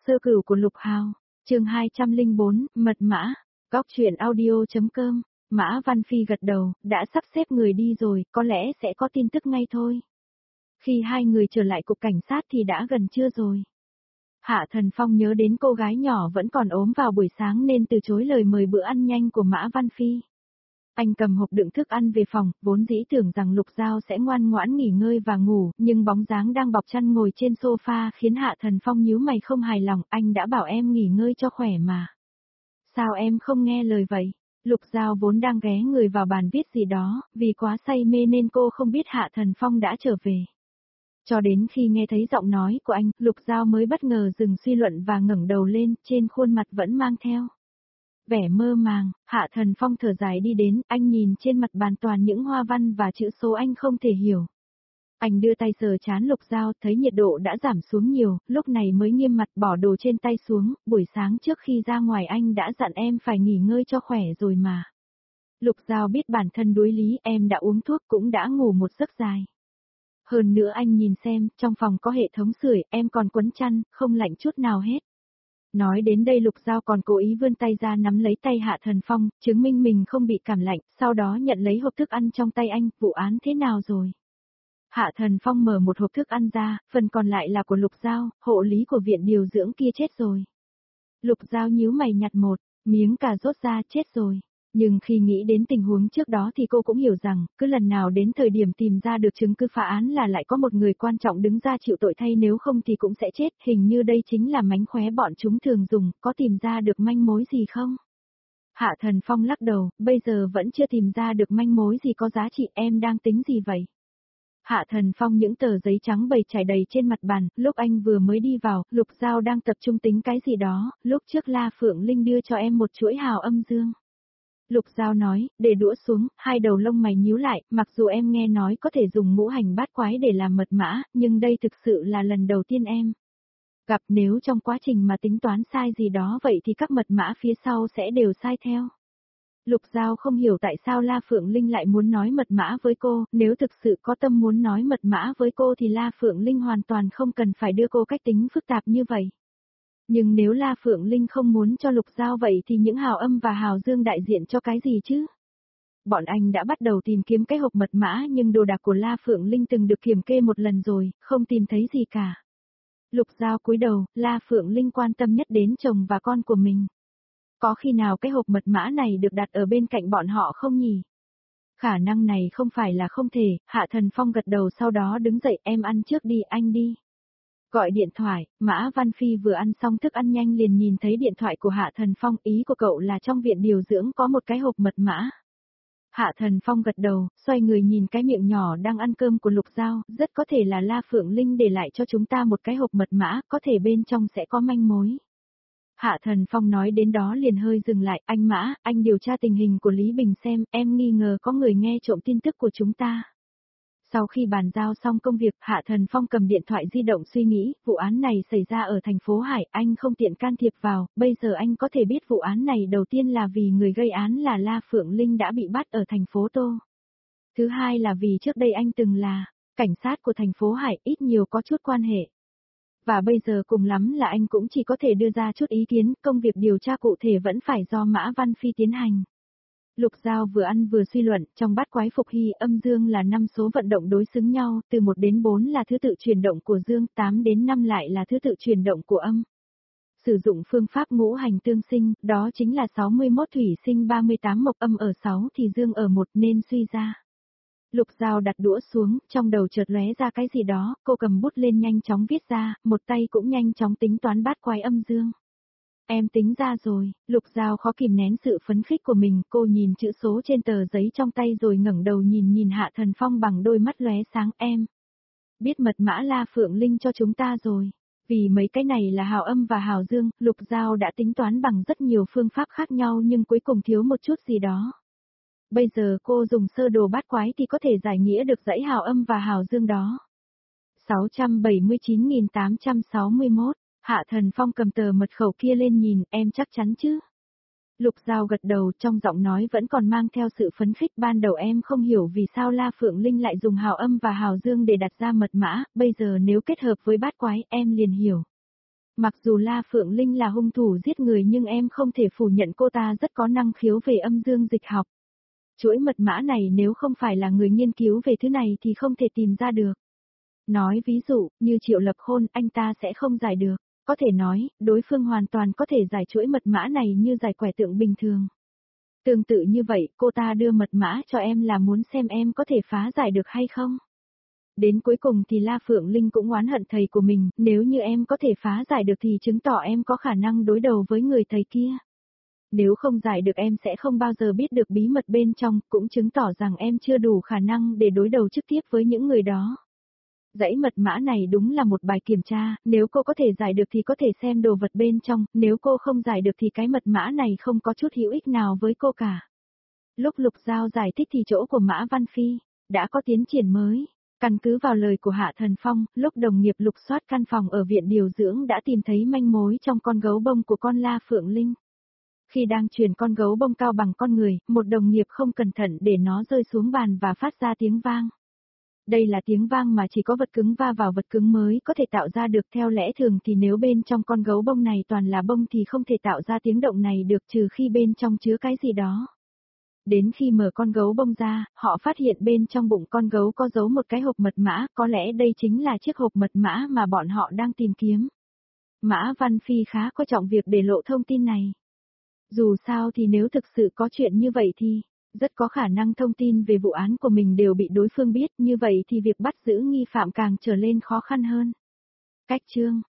Sơ cửu của Lục Hào, chương 204, mật mã, góc truyện audio.com, Mã Văn Phi gật đầu, đã sắp xếp người đi rồi, có lẽ sẽ có tin tức ngay thôi. Khi hai người trở lại cục cảnh sát thì đã gần trưa rồi. Hạ Thần Phong nhớ đến cô gái nhỏ vẫn còn ốm vào buổi sáng nên từ chối lời mời bữa ăn nhanh của Mã Văn Phi. Anh cầm hộp đựng thức ăn về phòng, vốn dĩ tưởng rằng Lục Giao sẽ ngoan ngoãn nghỉ ngơi và ngủ, nhưng bóng dáng đang bọc chăn ngồi trên sofa khiến Hạ Thần Phong nhíu mày không hài lòng, anh đã bảo em nghỉ ngơi cho khỏe mà. Sao em không nghe lời vậy? Lục Giao vốn đang ghé người vào bàn viết gì đó, vì quá say mê nên cô không biết Hạ Thần Phong đã trở về. Cho đến khi nghe thấy giọng nói của anh, Lục Giao mới bất ngờ dừng suy luận và ngẩng đầu lên, trên khuôn mặt vẫn mang theo vẻ mơ màng. Hạ Thần Phong thở dài đi đến, anh nhìn trên mặt bàn toàn những hoa văn và chữ số anh không thể hiểu. Anh đưa tay sờ trán Lục Giao, thấy nhiệt độ đã giảm xuống nhiều, lúc này mới nghiêm mặt bỏ đồ trên tay xuống, buổi sáng trước khi ra ngoài anh đã dặn em phải nghỉ ngơi cho khỏe rồi mà. Lục Giao biết bản thân đuối lý, em đã uống thuốc cũng đã ngủ một giấc dài. Hơn nữa anh nhìn xem, trong phòng có hệ thống sưởi, em còn quấn chăn, không lạnh chút nào hết. Nói đến đây Lục Giao còn cố ý vươn tay ra nắm lấy tay Hạ Thần Phong, chứng minh mình không bị cảm lạnh, sau đó nhận lấy hộp thức ăn trong tay anh, vụ án thế nào rồi? Hạ Thần Phong mở một hộp thức ăn ra, phần còn lại là của Lục Giao, hộ lý của viện điều dưỡng kia chết rồi. Lục Giao nhíu mày nhặt một miếng cà rốt ra, chết rồi. Nhưng khi nghĩ đến tình huống trước đó thì cô cũng hiểu rằng, cứ lần nào đến thời điểm tìm ra được chứng cứ phá án là lại có một người quan trọng đứng ra chịu tội thay, nếu không thì cũng sẽ chết, hình như đây chính là mánh khóe bọn chúng thường dùng, có tìm ra được manh mối gì không? Hạ Thần Phong lắc đầu, bây giờ vẫn chưa tìm ra được manh mối gì có giá trị, em đang tính gì vậy? Hạ Thần Phong những tờ giấy trắng bày trải đầy trên mặt bàn, lúc anh vừa mới đi vào, Lục Giao đang tập trung tính cái gì đó, lúc trước La Phượng Linh đưa cho em một chuỗi hào âm dương. Lục Giao nói, để đũa xuống, hai đầu lông mày nhíu lại, mặc dù em nghe nói có thể dùng ngũ hành bát quái để làm mật mã, nhưng đây thực sự là lần đầu tiên em gặp, nếu trong quá trình mà tính toán sai gì đó vậy thì các mật mã phía sau sẽ đều sai theo. Lục Giao không hiểu tại sao La Phượng Linh lại muốn nói mật mã với cô, nếu thực sự có tâm muốn nói mật mã với cô thì La Phượng Linh hoàn toàn không cần phải đưa cô cách tính phức tạp như vậy. Nhưng nếu La Phượng Linh không muốn cho Lục Giao vậy thì những hào âm và hào dương đại diện cho cái gì chứ? Bọn anh đã bắt đầu tìm kiếm cái hộp mật mã nhưng đồ đạc của La Phượng Linh từng được kiểm kê một lần rồi, không tìm thấy gì cả. Lục Giao cúi đầu, La Phượng Linh quan tâm nhất đến chồng và con của mình. Có khi nào cái hộp mật mã này được đặt ở bên cạnh bọn họ không nhỉ? Khả năng này không phải là không thể, Hạ Thần Phong gật đầu sau đó đứng dậy, em ăn trước đi, anh đi. Gọi điện thoại, Mã Văn Phi vừa ăn xong thức ăn nhanh liền nhìn thấy điện thoại của Hạ Thần Phong, ý của cậu là trong viện điều dưỡng có một cái hộp mật mã. Hạ Thần Phong gật đầu, xoay người nhìn cái miệng nhỏ đang ăn cơm của Lục Giao, rất có thể là La Phượng Linh để lại cho chúng ta một cái hộp mật mã, có thể bên trong sẽ có manh mối. Hạ Thần Phong nói đến đó liền hơi dừng lại, anh Mã, anh điều tra tình hình của Lý Bình xem, em nghi ngờ có người nghe trộm tin tức của chúng ta. Sau khi bàn giao xong công việc, Hạ Thần Phong cầm điện thoại di động suy nghĩ, vụ án này xảy ra ở thành phố Hải, anh không tiện can thiệp vào, bây giờ anh có thể biết vụ án này đầu tiên là vì người gây án là La Phượng Linh đã bị bắt ở thành phố Tô. Thứ hai là vì trước đây anh từng là cảnh sát của thành phố Hải, ít nhiều có chút quan hệ. Và bây giờ cùng lắm là anh cũng chỉ có thể đưa ra chút ý kiến, công việc điều tra cụ thể vẫn phải do Mã Văn Phi tiến hành. Lục Giao vừa ăn vừa suy luận, trong bát quái phục hy âm dương là 5 số vận động đối xứng nhau, từ 1 đến 4 là thứ tự chuyển động của dương, 8 đến 5 lại là thứ tự chuyển động của âm. Sử dụng phương pháp ngũ hành tương sinh, đó chính là 61 thủy sinh 38 mộc, âm ở 6 thì dương ở 1 nên suy ra. Lục Giao đặt đũa xuống, trong đầu chợt lóe ra cái gì đó, cô cầm bút lên nhanh chóng viết ra, một tay cũng nhanh chóng tính toán bát quái âm dương. Em tính ra rồi, Lục Giao khó kìm nén sự phấn khích của mình, cô nhìn chữ số trên tờ giấy trong tay rồi ngẩng đầu nhìn Hạ Thần Phong bằng đôi mắt lóe sáng, em biết mật mã La Phượng Linh cho chúng ta rồi. Vì mấy cái này là hào âm và hào dương, Lục Giao đã tính toán bằng rất nhiều phương pháp khác nhau nhưng cuối cùng thiếu một chút gì đó. Bây giờ cô dùng sơ đồ bát quái thì có thể giải nghĩa được dãy hào âm và hào dương đó. 679.861, Hạ Thần Phong cầm tờ mật khẩu kia lên nhìn, em chắc chắn chứ? Lục Giao gật đầu, trong giọng nói vẫn còn mang theo sự phấn khích, ban đầu em không hiểu vì sao La Phượng Linh lại dùng hào âm và hào dương để đặt ra mật mã, bây giờ nếu kết hợp với bát quái em liền hiểu. Mặc dù La Phượng Linh là hung thủ giết người nhưng em không thể phủ nhận cô ta rất có năng khiếu về âm dương dịch học. Chuỗi mật mã này nếu không phải là người nghiên cứu về thứ này thì không thể tìm ra được. Nói ví dụ, như Triệu Lập Khôn, anh ta sẽ không giải được. Có thể nói, đối phương hoàn toàn có thể giải chuỗi mật mã này như giải quẻ tượng bình thường. Tương tự như vậy, cô ta đưa mật mã cho em là muốn xem em có thể phá giải được hay không. Đến cuối cùng thì La Phượng Linh cũng oán hận thầy của mình, nếu như em có thể phá giải được thì chứng tỏ em có khả năng đối đầu với người thầy kia. Nếu không giải được em sẽ không bao giờ biết được bí mật bên trong, cũng chứng tỏ rằng em chưa đủ khả năng để đối đầu trực tiếp với những người đó. Dãy mật mã này đúng là một bài kiểm tra, nếu cô có thể giải được thì có thể xem đồ vật bên trong, nếu cô không giải được thì cái mật mã này không có chút hữu ích nào với cô cả. Lúc Lục Giao giải thích thì chỗ của Mã Văn Phi đã có tiến triển mới. Căn cứ vào lời của Hạ Thần Phong, lúc đồng nghiệp lục soát căn phòng ở viện điều dưỡng đã tìm thấy manh mối trong con gấu bông của con La Phượng Linh. Khi đang chuyển con gấu bông cao bằng con người, một đồng nghiệp không cẩn thận để nó rơi xuống bàn và phát ra tiếng vang. Đây là tiếng vang mà chỉ có vật cứng va vào vật cứng mới có thể tạo ra được, theo lẽ thường thì nếu bên trong con gấu bông này toàn là bông thì không thể tạo ra tiếng động này được trừ khi bên trong chứa cái gì đó. Đến khi mở con gấu bông ra, họ phát hiện bên trong bụng con gấu có giấu một cái hộp mật mã, có lẽ đây chính là chiếc hộp mật mã mà bọn họ đang tìm kiếm. Mã Văn Phi khá coi trọng việc để lộ thông tin này. Dù sao thì nếu thực sự có chuyện như vậy thì, rất có khả năng thông tin về vụ án của mình đều bị đối phương biết, như vậy thì việc bắt giữ nghi phạm càng trở lên khó khăn hơn. Cách chương